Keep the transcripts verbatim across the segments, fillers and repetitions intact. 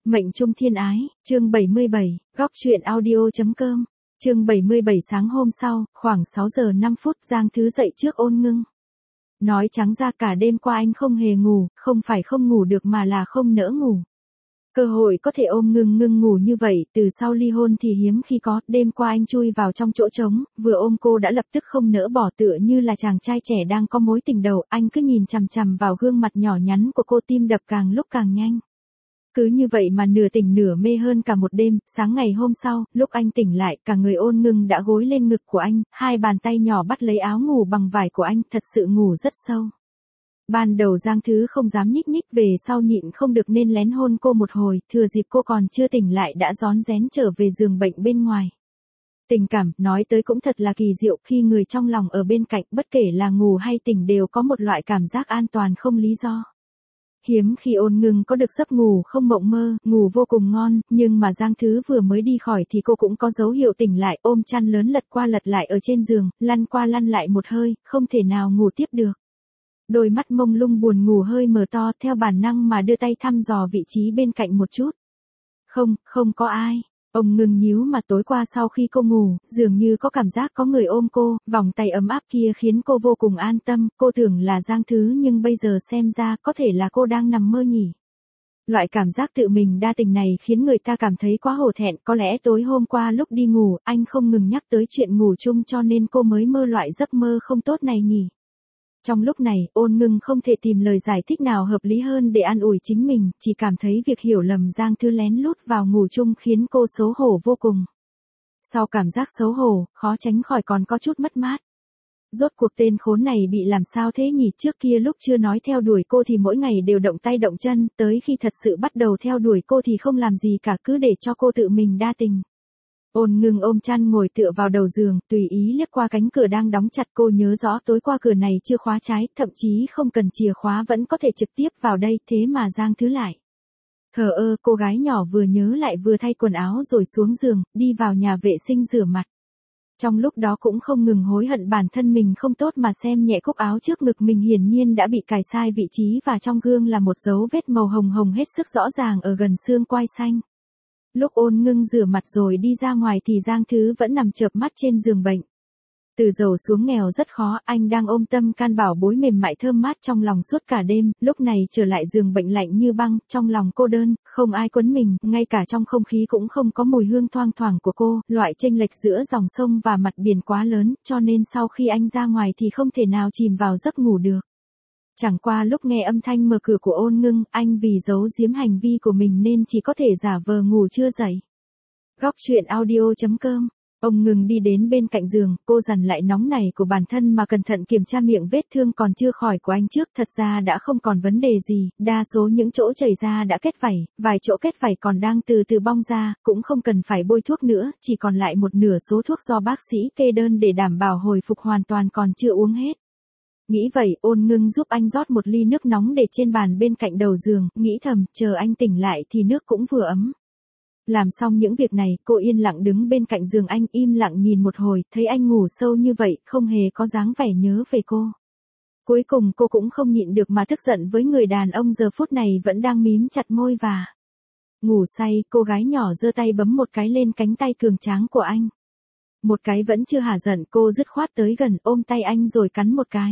Mệnh trung thiên ái, chương bảy mươi bảy, góc truyện audio.com, chương bảy mươi bảy. Sáng hôm sau, khoảng sáu giờ năm phút, Giang Thứ dậy trước Ôn Ngưng. Nói trắng ra cả đêm qua anh không hề ngủ, không phải không ngủ được mà là không nỡ ngủ. Cơ hội có thể ôm Ngưng Ngưng ngủ như vậy, từ sau ly hôn thì hiếm khi có. Đêm qua anh chui vào trong chỗ trống, vừa ôm cô đã lập tức không nỡ bỏ, tựa như là chàng trai trẻ đang có mối tình đầu. Anh cứ nhìn chằm chằm vào gương mặt nhỏ nhắn của cô, tim đập càng lúc càng nhanh. Cứ như vậy mà nửa tỉnh nửa mê hơn cả một đêm. Sáng ngày hôm sau, lúc anh tỉnh lại, cả người Ôn Ngưng đã gối lên ngực của anh, hai bàn tay nhỏ bắt lấy áo ngủ bằng vải của anh, thật sự ngủ rất sâu. Ban đầu Giang Thứ không dám nhích nhích, về sau nhịn không được nên lén hôn cô một hồi, thừa dịp cô còn chưa tỉnh lại đã rón rén trở về giường bệnh bên ngoài. Tình cảm, nói tới cũng thật là kỳ diệu, khi người trong lòng ở bên cạnh, bất kể là ngủ hay tỉnh đều có một loại cảm giác an toàn không lý do. Hiếm khi Ôn Ngưng có được giấc ngủ không mộng mơ, ngủ vô cùng ngon, nhưng mà Giang Thứ vừa mới đi khỏi thì cô cũng có dấu hiệu tỉnh lại, ôm chăn lớn lật qua lật lại ở trên giường, lăn qua lăn lại một hơi, không thể nào ngủ tiếp được. Đôi mắt mông lung buồn ngủ hơi mở to, theo bản năng mà đưa tay thăm dò vị trí bên cạnh một chút. Không, không có ai. Ông Ngưng nhíu mà tối qua sau khi cô ngủ, dường như có cảm giác có người ôm cô, vòng tay ấm áp kia khiến cô vô cùng an tâm, cô tưởng là Giang Thứ nhưng bây giờ xem ra có thể là cô đang nằm mơ nhỉ. Loại cảm giác tự mình đa tình này khiến người ta cảm thấy quá hổ thẹn, có lẽ tối hôm qua lúc đi ngủ, anh không ngừng nhắc tới chuyện ngủ chung cho nên cô mới mơ loại giấc mơ không tốt này nhỉ. Trong lúc này, Ôn Ngưng không thể tìm lời giải thích nào hợp lý hơn để an ủi chính mình, chỉ cảm thấy việc hiểu lầm Giang Thứ lén lút vào ngủ chung khiến cô xấu hổ vô cùng. Sau cảm giác xấu hổ, khó tránh khỏi còn có chút mất mát. Rốt cuộc tên khốn này bị làm sao thế nhỉ, trước kia lúc chưa nói theo đuổi cô thì mỗi ngày đều động tay động chân, tới khi thật sự bắt đầu theo đuổi cô thì không làm gì cả, cứ để cho cô tự mình đa tình. Ôn Ngưng ôm chăn ngồi tựa vào đầu giường, tùy ý liếc qua cánh cửa đang đóng chặt, cô nhớ rõ tối qua cửa này chưa khóa trái, thậm chí không cần chìa khóa vẫn có thể trực tiếp vào đây, thế mà Giang Thứ lại. Thờ ơ, cô gái nhỏ vừa nhớ lại vừa thay quần áo rồi xuống giường, đi vào nhà vệ sinh rửa mặt. Trong lúc đó cũng không ngừng hối hận bản thân mình không tốt mà xem nhẹ cúc áo trước ngực mình hiển nhiên đã bị cài sai vị trí và trong gương là một dấu vết màu hồng hồng hết sức rõ ràng ở gần xương quai xanh. Lúc Ôn Ngưng rửa mặt rồi đi ra ngoài thì Giang Thứ vẫn nằm chợp mắt trên giường bệnh. Từ giàu xuống nghèo rất khó, anh đang ôm tâm can bảo bối mềm mại thơm mát trong lòng suốt cả đêm, lúc này trở lại giường bệnh lạnh như băng, trong lòng cô đơn, không ai quấn mình, ngay cả trong không khí cũng không có mùi hương thoang thoảng của cô, loại chênh lệch giữa dòng sông và mặt biển quá lớn, cho nên sau khi anh ra ngoài thì không thể nào chìm vào giấc ngủ được. Chẳng qua lúc nghe âm thanh mở cửa của Ôn Ngưng, anh vì giấu giếm hành vi của mình nên chỉ có thể giả vờ ngủ chưa dậy. Góc truyện audio.com. Ông Ngưng đi đến bên cạnh giường, cô dằn lại nóng này của bản thân mà cẩn thận kiểm tra miệng vết thương còn chưa khỏi của anh trước, thật ra đã không còn vấn đề gì, đa số những chỗ chảy ra đã kết vảy, vài chỗ kết vảy còn đang từ từ bong ra, cũng không cần phải bôi thuốc nữa, chỉ còn lại một nửa số thuốc do bác sĩ kê đơn để đảm bảo hồi phục hoàn toàn còn chưa uống hết. Nghĩ vậy, Ôn Ngưng giúp anh rót một ly nước nóng để trên bàn bên cạnh đầu giường, nghĩ thầm, chờ anh tỉnh lại thì nước cũng vừa ấm. Làm xong những việc này, cô yên lặng đứng bên cạnh giường anh, im lặng nhìn một hồi, thấy anh ngủ sâu như vậy, không hề có dáng vẻ nhớ về cô. Cuối cùng cô cũng không nhịn được mà tức giận với người đàn ông giờ phút này vẫn đang mím chặt môi và ngủ say, cô gái nhỏ giơ tay bấm một cái lên cánh tay cường tráng của anh. Một cái vẫn chưa hả giận, cô dứt khoát tới gần, ôm tay anh rồi cắn một cái.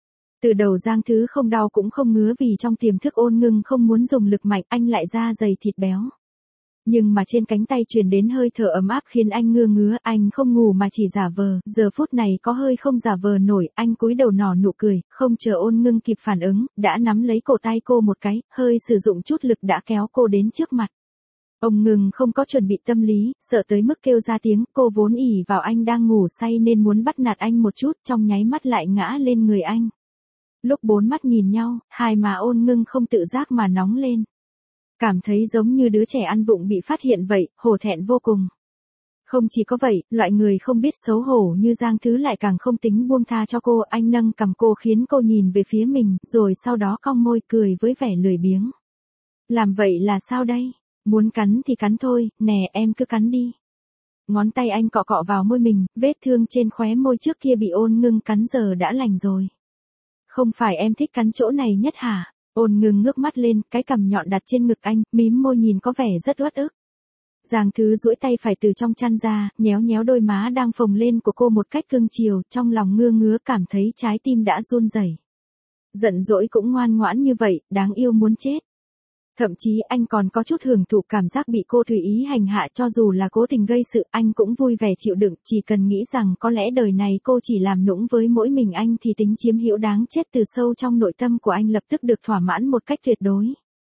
Từ đầu Giang Thứ không đau cũng không ngứa vì trong tiềm thức Ôn Ngưng không muốn dùng lực mạnh, anh lại da dày thịt béo. Nhưng mà trên cánh tay truyền đến hơi thở ấm áp khiến anh ngưa ngứa, anh không ngủ mà chỉ giả vờ, giờ phút này có hơi không giả vờ nổi, anh cúi đầu nở nụ cười, không chờ Ôn Ngưng kịp phản ứng, đã nắm lấy cổ tay cô một cái, hơi sử dụng chút lực đã kéo cô đến trước mặt. Ông Ngưng không có chuẩn bị tâm lý, sợ tới mức kêu ra tiếng, cô vốn ỉ vào anh đang ngủ say nên muốn bắt nạt anh một chút, trong nháy mắt lại ngã lên người anh. Lúc bốn mắt nhìn nhau, hai má Ôn Ngưng không tự giác mà nóng lên. Cảm thấy giống như đứa trẻ ăn vụng bị phát hiện vậy, hổ thẹn vô cùng. Không chỉ có vậy, loại người không biết xấu hổ như Giang Thứ lại càng không tính buông tha cho cô, anh nâng cằm cô khiến cô nhìn về phía mình, rồi sau đó cong môi cười với vẻ lười biếng. Làm vậy là sao đây? Muốn cắn thì cắn thôi, nè em cứ cắn đi. Ngón tay anh cọ cọ vào môi mình, vết thương trên khóe môi trước kia bị Ôn Ngưng cắn giờ đã lành rồi. Không phải em thích cắn chỗ này nhất hả? Ôn Ngưng ngước mắt lên, cái cằm nhọn đặt trên ngực anh, mím môi nhìn có vẻ rất uất ức. Giang Thứ duỗi tay phải từ trong chăn ra, nhéo nhéo đôi má đang phồng lên của cô một cách cưng chiều, trong lòng ngưa ngứa cảm thấy trái tim đã run rẩy. Giận dỗi cũng ngoan ngoãn như vậy, đáng yêu muốn chết. Thậm chí anh còn có chút hưởng thụ cảm giác bị cô tùy ý hành hạ, cho dù là cố tình gây sự, anh cũng vui vẻ chịu đựng, chỉ cần nghĩ rằng có lẽ đời này cô chỉ làm nũng với mỗi mình anh thì tính chiếm hữu đáng chết từ sâu trong nội tâm của anh lập tức được thỏa mãn một cách tuyệt đối.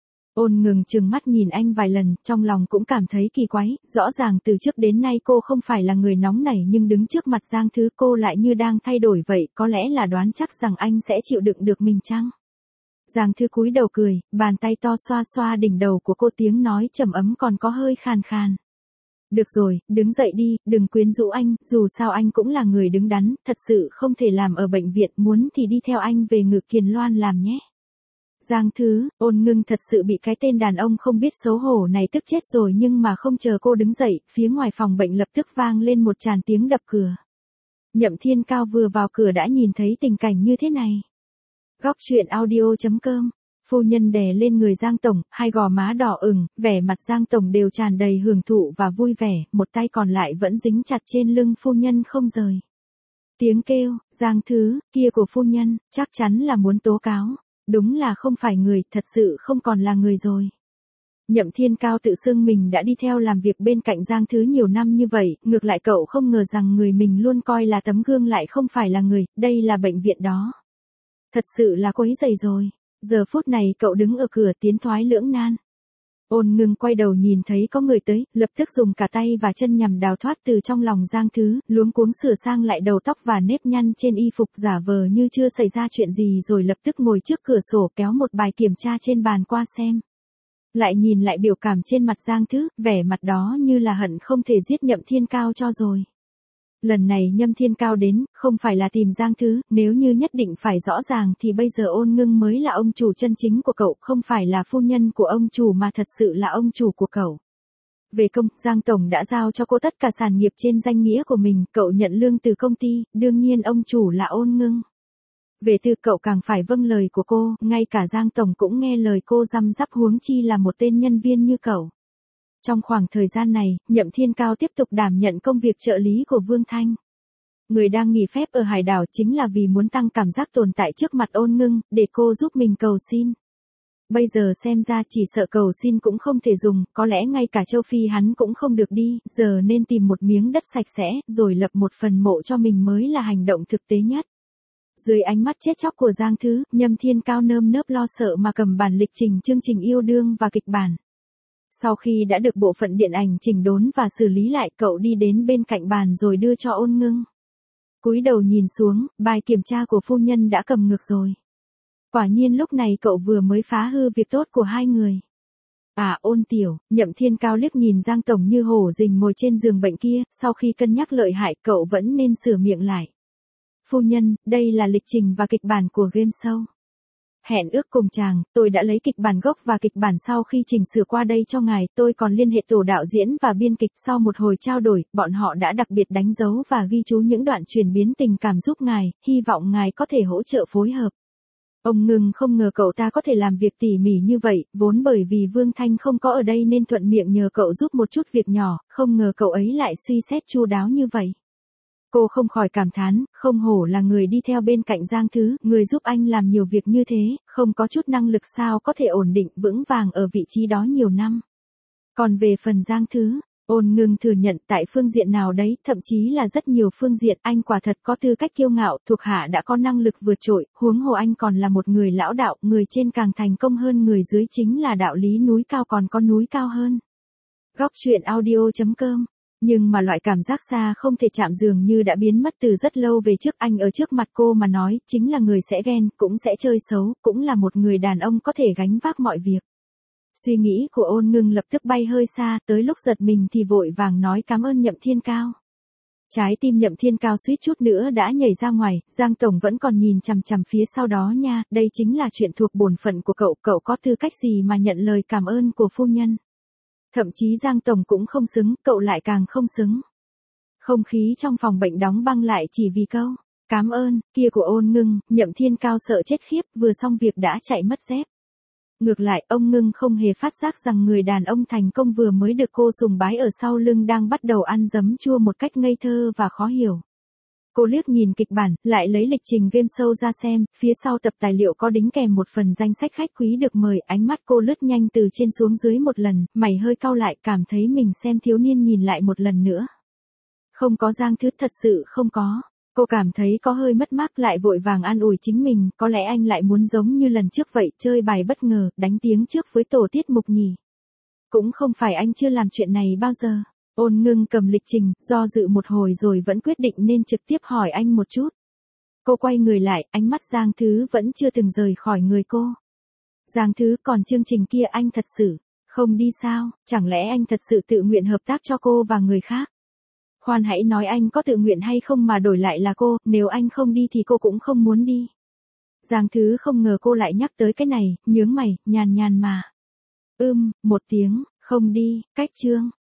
Ôn Ngừng trừng mắt nhìn anh vài lần, trong lòng cũng cảm thấy kỳ quái, rõ ràng từ trước đến nay cô không phải là người nóng nảy nhưng đứng trước mặt Giang Thứ cô lại như đang thay đổi vậy, có lẽ là đoán chắc rằng anh sẽ chịu đựng được mình chăng? Giang Thứ cúi đầu cười, bàn tay to xoa xoa đỉnh đầu của cô, tiếng nói trầm ấm còn có hơi khàn khàn. Được rồi, đứng dậy đi, đừng quyến rũ anh, dù sao anh cũng là người đứng đắn, thật sự không thể làm ở bệnh viện, muốn thì đi theo anh về Ngự Kiền Loan làm nhé. Giang Thứ, Ôn Ngưng thật sự bị cái tên đàn ông không biết xấu hổ này tức chết rồi, nhưng mà không chờ cô đứng dậy, phía ngoài phòng bệnh lập tức vang lên một tràng tiếng đập cửa. Nhậm Thiên Cao vừa vào cửa đã nhìn thấy tình cảnh như thế này. Góc truyện audio chấm com. Phu nhân đè lên người Giang Tổng, hai gò má đỏ ửng, vẻ mặt Giang Tổng đều tràn đầy hưởng thụ và vui vẻ, một tay còn lại vẫn dính chặt trên lưng phu nhân không rời. Tiếng kêu, Giang Thứ, kia của phu nhân, chắc chắn là muốn tố cáo. Đúng là không phải người, thật sự không còn là người rồi. Nhậm Thiên Cao tự xưng mình đã đi theo làm việc bên cạnh Giang Thứ nhiều năm như vậy, ngược lại cậu không ngờ rằng người mình luôn coi là tấm gương lại không phải là người, đây là bệnh viện đó. Thật sự là quấy rầy rồi. Giờ phút này cậu đứng ở cửa tiến thoái lưỡng nan. Ôn Ngưng quay đầu nhìn thấy có người tới, lập tức dùng cả tay và chân nhằm đào thoát từ trong lòng Giang Thứ, luống cuống sửa sang lại đầu tóc và nếp nhăn trên y phục, giả vờ như chưa xảy ra chuyện gì rồi lập tức ngồi trước cửa sổ kéo một bài kiểm tra trên bàn qua xem. Lại nhìn lại biểu cảm trên mặt Giang Thứ, vẻ mặt đó như là hận không thể giết Nhậm Thiên Cao cho rồi. Lần này Nhâm Thiên Cao đến, không phải là tìm Giang Thứ, nếu như nhất định phải rõ ràng thì bây giờ Ôn Ngưng mới là ông chủ chân chính của cậu, không phải là phu nhân của ông chủ mà thật sự là ông chủ của cậu. Về công, Giang Tổng đã giao cho cô tất cả sản nghiệp trên danh nghĩa của mình, cậu nhận lương từ công ty, đương nhiên ông chủ là Ôn Ngưng. Về tư cậu càng phải vâng lời của cô, ngay cả Giang Tổng cũng nghe lời cô răm rắp, huống chi là một tên nhân viên như cậu. Trong khoảng thời gian này, Nhậm Thiên Cao tiếp tục đảm nhận công việc trợ lý của Vương Thanh. Người đang nghỉ phép ở hải đảo chính là vì muốn tăng cảm giác tồn tại trước mặt Ôn Ngưng, để cô giúp mình cầu xin. Bây giờ xem ra chỉ sợ cầu xin cũng không thể dùng, có lẽ ngay cả châu Phi hắn cũng không được đi, giờ nên tìm một miếng đất sạch sẽ, rồi lập một phần mộ cho mình mới là hành động thực tế nhất. Dưới ánh mắt chết chóc của Giang Thứ, Nhâm Thiên Cao nơm nớp lo sợ mà cầm bản lịch trình chương trình yêu đương và kịch bản. Sau khi đã được bộ phận điện ảnh chỉnh đốn và xử lý lại, cậu đi đến bên cạnh bàn rồi đưa cho Ôn Ngưng. Cúi đầu nhìn xuống, bài kiểm tra của phu nhân đã cầm ngược rồi. Quả nhiên lúc này cậu vừa mới phá hư việc tốt của hai người. À Ôn tiểu, Nhậm Thiên Cao liếc nhìn Giang Tổng như hổ rình mồi trên giường bệnh kia, sau khi cân nhắc lợi hại cậu vẫn nên sửa miệng lại. Phu nhân, đây là lịch trình và kịch bản của game show. Hẹn ước cùng chàng, tôi đã lấy kịch bản gốc và kịch bản sau khi chỉnh sửa qua đây cho ngài, tôi còn liên hệ tổ đạo diễn và biên kịch, sau một hồi trao đổi, bọn họ đã đặc biệt đánh dấu và ghi chú những đoạn chuyển biến tình cảm giúp ngài, hy vọng ngài có thể hỗ trợ phối hợp. Ông Ngưng không ngờ cậu ta có thể làm việc tỉ mỉ như vậy, vốn bởi vì Vương Thanh không có ở đây nên thuận miệng nhờ cậu giúp một chút việc nhỏ, không ngờ cậu ấy lại suy xét chu đáo như vậy. Cô không khỏi cảm thán, không hổ là người đi theo bên cạnh Giang Thứ, người giúp anh làm nhiều việc như thế, không có chút năng lực sao có thể ổn định vững vàng ở vị trí đó nhiều năm. Còn về phần Giang Thứ, Ôn Ngưng thừa nhận tại phương diện nào đấy, thậm chí là rất nhiều phương diện, anh quả thật có tư cách kiêu ngạo, thuộc hạ đã có năng lực vượt trội, huống hồ anh còn là một người lão đạo, người trên càng thành công hơn người dưới, chính là đạo lý núi cao còn có núi cao hơn. Góc truyện audio chấm com. Nhưng mà loại cảm giác xa không thể chạm dường như đã biến mất từ rất lâu về trước, anh ở trước mặt cô mà nói, chính là người sẽ ghen, cũng sẽ chơi xấu, cũng là một người đàn ông có thể gánh vác mọi việc. Suy nghĩ của Ôn Ngưng lập tức bay hơi xa, tới lúc giật mình thì vội vàng nói cảm ơn Nhậm Thiên Cao. Trái tim Nhậm Thiên Cao suýt chút nữa đã nhảy ra ngoài, Giang Tổng vẫn còn nhìn chằm chằm phía sau đó nha, đây chính là chuyện thuộc bổn phận của cậu, cậu có tư cách gì mà nhận lời cảm ơn của phu nhân. Thậm chí Giang Tổng cũng không xứng, cậu lại càng không xứng. Không khí trong phòng bệnh đóng băng lại chỉ vì câu cảm ơn kia của Ôn Ngưng, Nhậm Thiên Cao sợ chết khiếp, vừa xong việc đã chạy mất dép. Ngược lại, ông Ngưng không hề phát giác rằng người đàn ông thành công vừa mới được cô sùng bái ở sau lưng đang bắt đầu ăn giấm chua một cách ngây thơ và khó hiểu. Cô liếc nhìn kịch bản, lại lấy lịch trình game show ra xem, phía sau tập tài liệu có đính kèm một phần danh sách khách quý được mời, ánh mắt cô lướt nhanh từ trên xuống dưới một lần, mày hơi cau lại, cảm thấy mình xem thiếu niên nhìn lại một lần nữa. Không có Giang Thứ, thật sự không có. Cô cảm thấy có hơi mất mát, lại vội vàng an ủi chính mình, có lẽ anh lại muốn giống như lần trước vậy, chơi bài bất ngờ, đánh tiếng trước với tổ tiết mục nhỉ. Cũng không phải anh chưa làm chuyện này bao giờ. Ôn Ngưng cầm lịch trình, do dự một hồi rồi vẫn quyết định nên trực tiếp hỏi anh một chút. Cô quay người lại, ánh mắt Giang Thứ vẫn chưa từng rời khỏi người cô. Giang Thứ, còn chương trình kia anh thật sự không đi sao, chẳng lẽ anh thật sự tự nguyện hợp tác cho cô và người khác? Khoan hãy nói anh có tự nguyện hay không mà đổi lại là cô, nếu anh không đi thì cô cũng không muốn đi. Giang Thứ không ngờ cô lại nhắc tới cái này, nhướng mày, nhàn nhàn mà. Ưm, một tiếng, không đi, cách chương.